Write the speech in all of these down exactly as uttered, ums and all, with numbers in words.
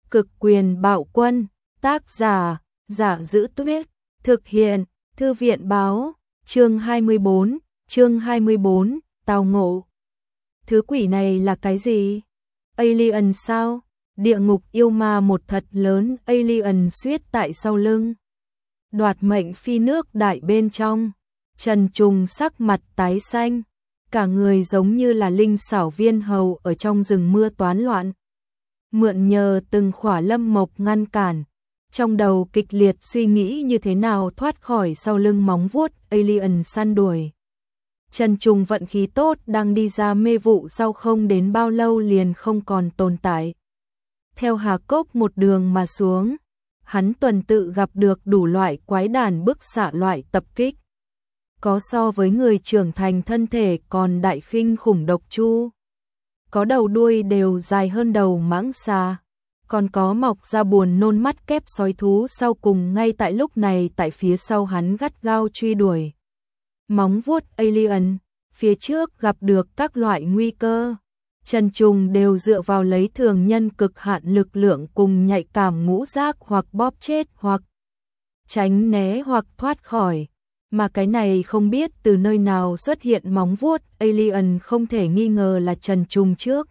Cực quyền bạo quân, tác giả, Giả Dữ Tuyết, thực hiện, Thư viện báo, chương hai mươi bốn, chương hai mươi bốn, tào ngộ. Thứ quỷ này là cái gì? Alien sao? Địa ngục yêu ma một thật lớn alien suýt tại sau lưng. Đoạt mệnh phi nước đại bên trong. Trần Trùng sắc mặt tái xanh, cả người giống như là linh xảo viên hầu ở trong rừng mưa toán loạn. Mượn nhờ từng khỏa lâm mộc ngăn cản, trong đầu kịch liệt suy nghĩ như thế nào thoát khỏi sau lưng móng vuốt alien săn đuổi. Trần Trùng vận khí tốt đang đi ra mê vụ sau không đến bao lâu liền không còn tồn tại. Theo Hà Cốc một đường mà xuống, hắn tuần tự gặp được đủ loại quái đản bức xạ loại tập kích. Có so với người trưởng thành thân thể còn đại khinh khủng độc chu. Có đầu đuôi đều dài hơn đầu mãng xà. Còn có mọc ra buồn nôn mắt kép sói thú sau cùng ngay tại lúc này tại phía sau hắn gắt gao truy đuổi. Móng vuốt alien, phía trước gặp được các loại nguy cơ. Trần Trùng đều dựa vào lấy thường nhân cực hạn lực lượng cùng nhạy cảm ngũ giác hoặc bóp chết hoặc tránh né hoặc thoát khỏi. Mà cái này không biết từ nơi nào xuất hiện móng vuốt alien không thể nghi ngờ là Trần Trùng trước.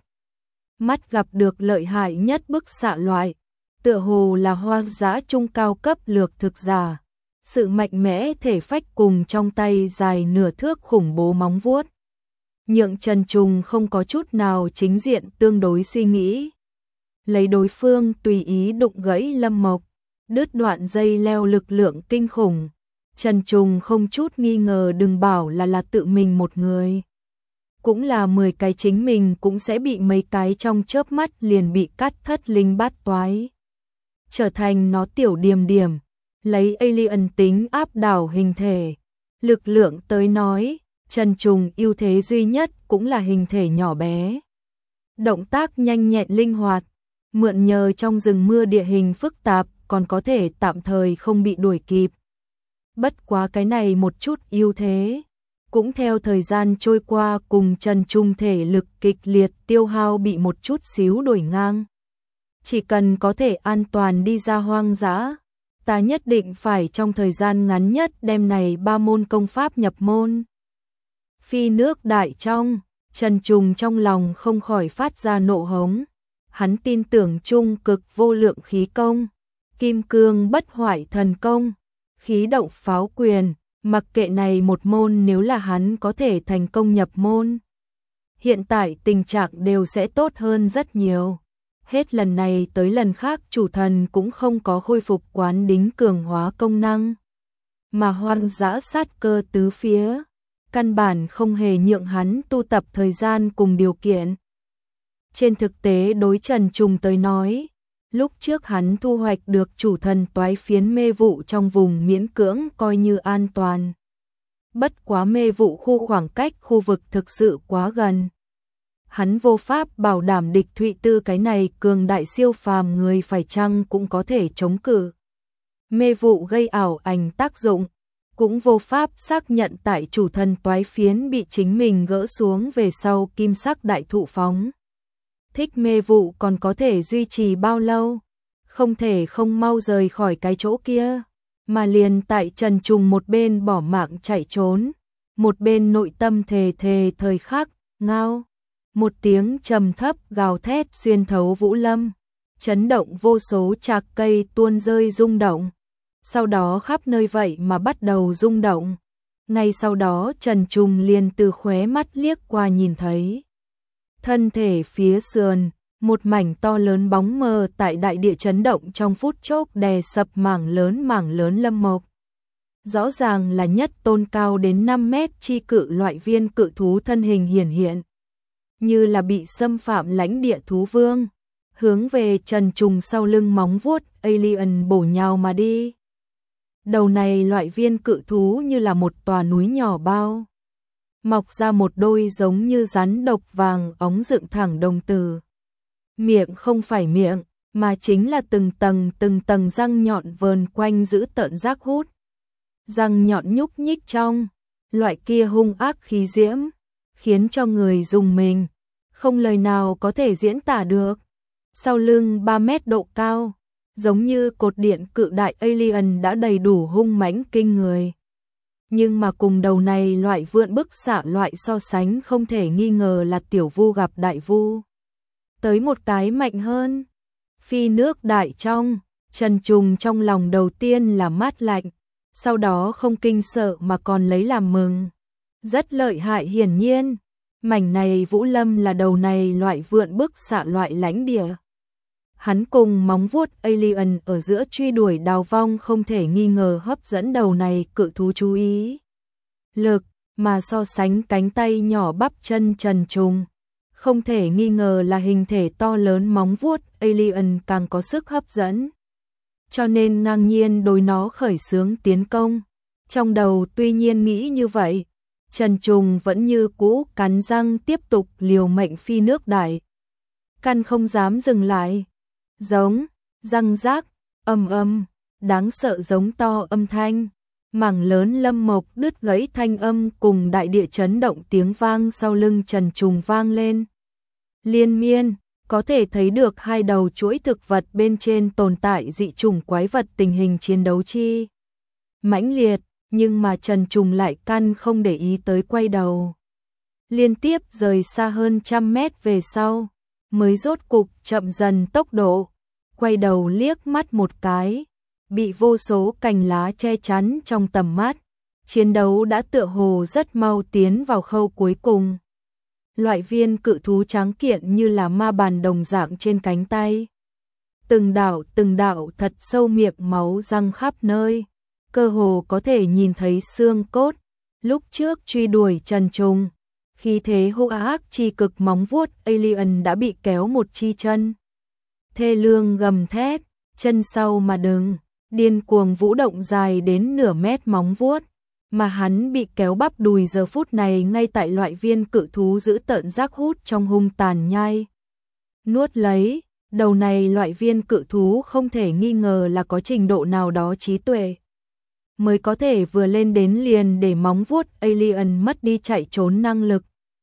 Mắt gặp được lợi hại nhất bức xạ loại, tựa hồ là hoang dã trung cao cấp lược thực giả. Sự mạnh mẽ thể phách cùng trong tay dài nửa thước khủng bố móng vuốt. Nhượng Trần Trùng không có chút nào chính diện tương đối suy nghĩ. Lấy đối phương tùy ý đụng gãy lâm mộc, đứt đoạn dây leo lực lượng kinh khủng. Trần Trùng không chút nghi ngờ đừng bảo là là tự mình một người. Cũng là mười cái chính mình cũng sẽ bị mấy cái trong chớp mắt liền bị cắt thất linh bát toái. Trở thành nó tiểu điểm điểm, lấy alien tính áp đảo hình thể. Lực lượng tới nói, Trần Trùng ưu thế duy nhất cũng là hình thể nhỏ bé. Động tác nhanh nhẹn linh hoạt, mượn nhờ trong rừng mưa địa hình phức tạp còn có thể tạm thời không bị đuổi kịp. Bất quá cái này một chút ưu thế, cũng theo thời gian trôi qua cùng Trần Trùng thể lực kịch liệt tiêu hao bị một chút xíu đuổi ngang. Chỉ cần có thể an toàn đi ra hoang dã, ta nhất định phải trong thời gian ngắn nhất đem này ba môn công pháp nhập môn. Phi nước đại trong, Trần Trùng trong lòng không khỏi phát ra nộ hống. Hắn tin tưởng trung cực vô lượng khí công, kim cương bất hoại thần công, khí động pháo quyền, mặc kệ này một môn nếu là hắn có thể thành công nhập môn. Hiện tại tình trạng đều sẽ tốt hơn rất nhiều. Hết lần này tới lần khác chủ thần cũng không có khôi phục quán đính cường hóa công năng. Mà hoang dã sát cơ tứ phía, căn bản không hề nhượng hắn tu tập thời gian cùng điều kiện. Trên thực tế đối Trần Trùng tới nói, lúc trước hắn thu hoạch được chủ thần toái phiến mê vụ trong vùng miễn cưỡng coi như an toàn. Bất quá mê vụ khu khoảng cách khu vực thực sự quá gần. Hắn vô pháp bảo đảm địch Thụy Tư cái này cường đại siêu phàm người phải chăng cũng có thể chống cự. Mê vụ gây ảo ảnh tác dụng, cũng vô pháp xác nhận tại chủ thần toái phiến bị chính mình gỡ xuống về sau kim sắc đại thụ phóng. Thích mê vụ còn có thể duy trì bao lâu, không thể không mau rời khỏi cái chỗ kia, mà liền tại Trần Trùng một bên bỏ mạng chạy trốn, một bên nội tâm thề thề thời khắc, ngao. Một tiếng trầm thấp gào thét xuyên thấu vũ lâm, chấn động vô số trạc cây tuôn rơi rung động. Sau đó khắp nơi vậy mà bắt đầu rung động. Ngay sau đó Trần Trùng liền từ khóe mắt liếc qua nhìn thấy. Thân thể phía sườn, một mảnh to lớn bóng mờ tại đại địa chấn động trong phút chốc đè sập mảng lớn mảng lớn lâm mộc. Rõ ràng là nhất tôn cao đến năm mét chi cự loại viên cự thú thân hình hiển hiện. Như là bị xâm phạm lãnh địa thú vương, hướng về Trần Trùng sau lưng móng vuốt alien bổ nhào mà đi. Đầu này loại viên cự thú như là một tòa núi nhỏ bao, mọc ra một đôi giống như rắn độc vàng óng dựng thẳng đồng tử. Miệng không phải miệng, mà chính là từng tầng từng tầng răng nhọn vờn quanh giữ tợn rác hút. Răng nhọn nhúc nhích trong, loại kia hung ác khí diễm, khiến cho người dùng mình, không lời nào có thể diễn tả được. sau lưng ba mét độ cao, giống như cột điện cự đại alien đã đầy đủ hung mãnh kinh người. Nhưng mà cùng đầu này loại vượn bức xạ loại so sánh không thể nghi ngờ là tiểu vu gặp đại vu. Tới một cái mạnh hơn. Phi nước đại trong, Trần Trùng trong lòng đầu tiên là mát lạnh, sau đó không kinh sợ mà còn lấy làm mừng. Rất lợi hại hiển nhiên, mảnh này Vũ Lâm là đầu này loại vượn bức xạ loại lãnh địa. Hắn cùng móng vuốt alien ở giữa truy đuổi đào vong không thể nghi ngờ hấp dẫn đầu này cự thú chú ý. Lực, mà so sánh cánh tay nhỏ bắp chân Trần Trùng, không thể nghi ngờ là hình thể to lớn móng vuốt alien càng có sức hấp dẫn. Cho nên ngang nhiên đối nó khởi xướng tiến công. Trong đầu tuy nhiên nghĩ như vậy, Trần Trùng vẫn như cũ cắn răng tiếp tục liều mệnh phi nước đại. Căn không dám dừng lại. Giống, răng rác, ầm ầm, đáng sợ giống to âm thanh. Mảng lớn lâm mộc đứt gãy thanh âm cùng đại địa chấn động tiếng vang sau lưng Trần Trùng vang lên. Liên miên, có thể thấy được hai đầu chuỗi thực vật bên trên tồn tại dị chủng quái vật tình hình chiến đấu chi mãnh liệt, nhưng mà Trần Trùng lại căn không để ý tới quay đầu. Liên tiếp rời xa hơn trăm mét về sau, mới rốt cục chậm dần tốc độ, quay đầu liếc mắt một cái, bị vô số cành lá che chắn trong tầm mắt, chiến đấu đã tựa hồ rất mau tiến vào khâu cuối cùng. Loại viên cự thú tráng kiện như là ma bàn đồng dạng trên cánh tay. Từng đạo từng đạo thật sâu miệng máu răng khắp nơi, cơ hồ có thể nhìn thấy xương cốt. Lúc trước truy đuổi Trần Trùng, khí thế hung ác chi cực móng vuốt alien đã bị kéo một chi chân. Thê lương gầm thét, chân sau mà đừng, điên cuồng vũ động dài đến nửa mét móng vuốt. Mà hắn bị kéo bắp đùi giờ phút này ngay tại loại viên cự thú giữ tợn rác hút trong hung tàn nhai. Nuốt lấy, đầu này loại viên cự thú không thể nghi ngờ là có trình độ nào đó trí tuệ. Mới có thể vừa lên đến liền để móng vuốt alien mất đi chạy trốn năng lực.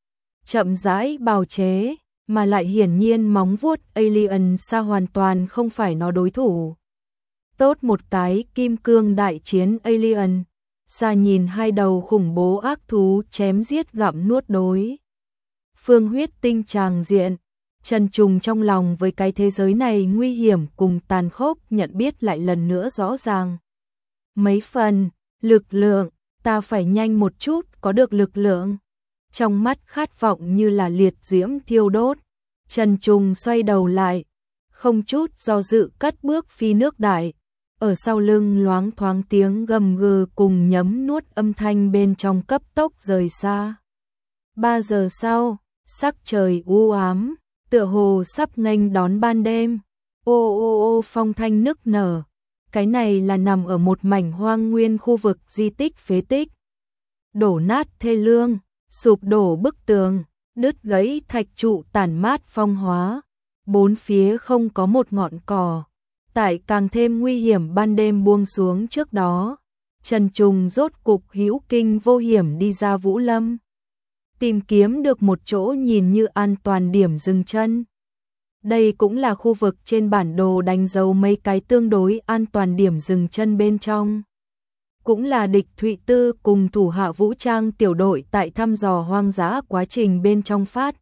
Chậm rãi bào chế, mà lại hiển nhiên móng vuốt alien xa hoàn toàn không phải nó đối thủ. Tốt một cái kim cương đại chiến alien. Xa nhìn hai đầu khủng bố ác thú chém giết gặm nuốt đối. Phương huyết tinh tràng diện, Trần Trùng trong lòng với cái thế giới này nguy hiểm cùng tàn khốc nhận biết lại lần nữa rõ ràng. Mấy phần, lực lượng, ta phải nhanh một chút có được lực lượng. Trong mắt khát vọng như là liệt diễm thiêu đốt, Trần Trùng xoay đầu lại, không chút do dự cất bước phi nước đại. Ở sau lưng loáng thoáng tiếng gầm gừ cùng nhấm nuốt âm thanh bên trong cấp tốc rời xa. Ba giờ sau, sắc trời u ám, tựa hồ sắp nghênh đón ban đêm. Ô ô ô phong thanh nức nở. Cái này là nằm ở một mảnh hoang nguyên khu vực di tích phế tích. Đổ nát thê lương, sụp đổ bức tường, đứt gãy thạch trụ tàn mát phong hóa. Bốn phía không có một ngọn cỏ. Tại càng thêm nguy hiểm ban đêm buông xuống trước đó, Trần Trùng rốt cục hữu kinh vô hiểm đi ra Vũ Lâm. Tìm kiếm được một chỗ nhìn như an toàn điểm dừng chân. Đây cũng là khu vực trên bản đồ đánh dấu mấy cái tương đối an toàn điểm dừng chân bên trong. Cũng là địch Thụy Tư cùng thủ hạ vũ trang tiểu đội tại thăm dò hoang dã quá trình bên trong phát.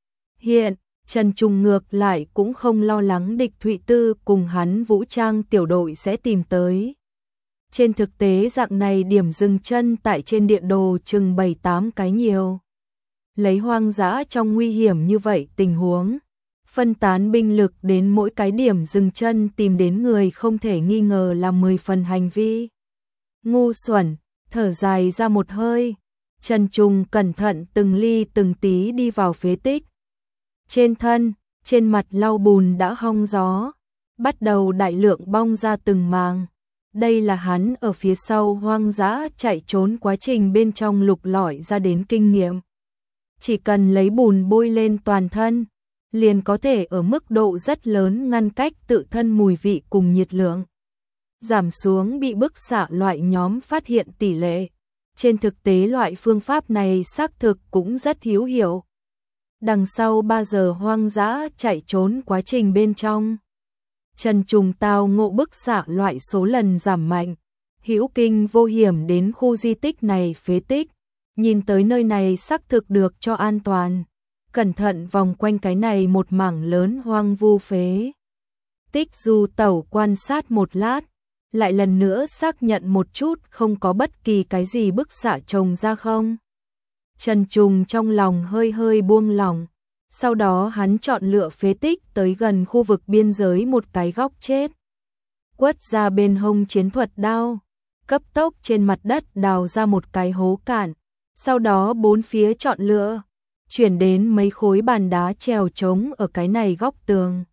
Hiện, Trần Trùng ngược lại cũng không lo lắng địch Thụy Tư cùng hắn vũ trang tiểu đội sẽ tìm tới. Trên thực tế dạng này điểm dừng chân tại trên địa đồ chừng bảy tám cái nhiều. Lấy hoang dã trong nguy hiểm như vậy tình huống, phân tán binh lực đến mỗi cái điểm dừng chân tìm đến người không thể nghi ngờ là mười phần hành vi. Ngu xuẩn, thở dài ra một hơi, Trần Trùng cẩn thận từng ly từng tí đi vào phế tích. Trên thân, trên mặt lau bùn đã hong gió, bắt đầu đại lượng bong ra từng màng. Đây là hắn ở phía sau hoang dã chạy trốn quá trình bên trong lục lọi ra đến kinh nghiệm. Chỉ cần lấy bùn bôi lên toàn thân, liền có thể ở mức độ rất lớn ngăn cách tự thân mùi vị cùng nhiệt lượng. Giảm xuống bị bức xạ loại nhóm phát hiện tỷ lệ. Trên thực tế loại phương pháp này xác thực cũng rất hữu hiệu. đằng sau ba giờ hoang dã chạy trốn quá trình bên trong. Trần Trùng tao ngộ bức xạ loại số lần giảm mạnh, hữu kinh vô hiểm đến khu di tích này phế tích, nhìn tới nơi này xác thực được cho an toàn. Cẩn thận vòng quanh cái này một mảng lớn hoang vu phế tích du tẩu quan sát một lát, lại lần nữa xác nhận một chút không có bất kỳ cái gì bức xạ trồng ra không. Trần Trùng trong lòng hơi hơi buông lỏng, sau đó hắn chọn lựa phế tích tới gần khu vực biên giới một cái góc chết. Quất ra bên hông chiến thuật đao, cấp tốc trên mặt đất đào ra một cái hố cạn, sau đó bốn phía chọn lựa, chuyển đến mấy khối bàn đá trèo trống ở cái này góc tường.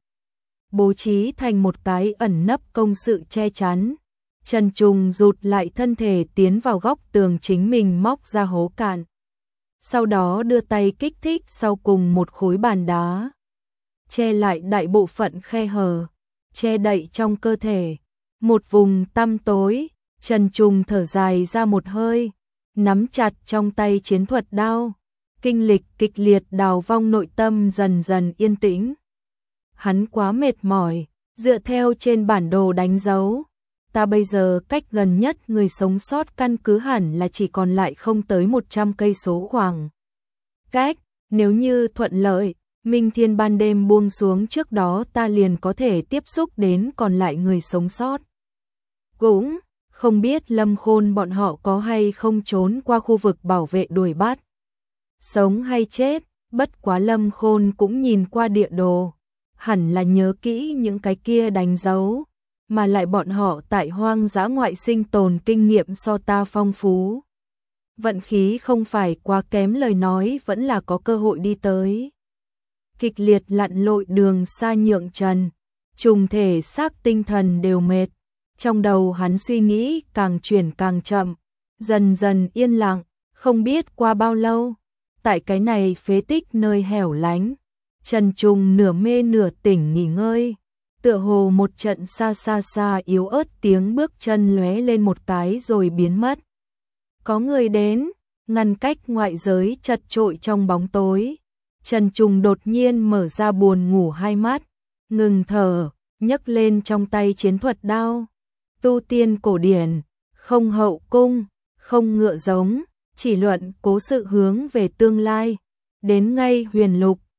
Bố trí thành một cái ẩn nấp công sự che chắn. Trần Trùng rụt lại thân thể tiến vào góc tường chính mình móc ra hố cạn. Sau đó đưa tay kích thích sau cùng một khối bàn đá, che lại đại bộ phận khe hở, che đậy trong cơ thể. Một vùng tăm tối, Trần Trùng thở dài ra một hơi, nắm chặt trong tay chiến thuật đao. Kinh lịch kịch liệt đào vong nội tâm dần dần yên tĩnh. Hắn quá mệt mỏi, dựa theo trên bản đồ đánh dấu. Ta bây giờ cách gần nhất người sống sót căn cứ hẳn là chỉ còn lại không tới một trăm cây số khoảng cách. Nếu như thuận lợi, Minh Thiên ban đêm buông xuống trước đó ta liền có thể tiếp xúc đến còn lại người sống sót. Cũng không biết Lâm Khôn bọn họ có hay không trốn qua khu vực bảo vệ đuổi bắt. Sống hay chết, bất quá Lâm Khôn cũng nhìn qua địa đồ, hẳn là nhớ kỹ những cái kia đánh dấu, mà lại bọn họ tại hoang dã ngoại sinh tồn kinh nghiệm so ta phong phú. Vận khí không phải quá kém lời nói vẫn là có cơ hội đi tới. Kịch liệt lặn lội đường xa nhượng Trần, Trùng thể xác tinh thần đều mệt, trong đầu hắn suy nghĩ càng chuyển càng chậm, dần dần yên lặng, không biết qua bao lâu. Tại cái này phế tích nơi hẻo lánh, Trần Trùng nửa mê nửa tỉnh nghỉ ngơi, tựa hồ một trận xa xa xa yếu ớt tiếng bước chân lóe lên một cái rồi biến mất. Có người đến, ngăn cách ngoại giới chật trội trong bóng tối. Trần Trùng đột nhiên mở ra buồn ngủ hai mắt, ngừng thở, nhấc lên trong tay chiến thuật đao. Tu tiên cổ điển, không hậu cung, không ngựa giống, chỉ luận cố sự hướng về tương lai. Đến ngay huyền lục,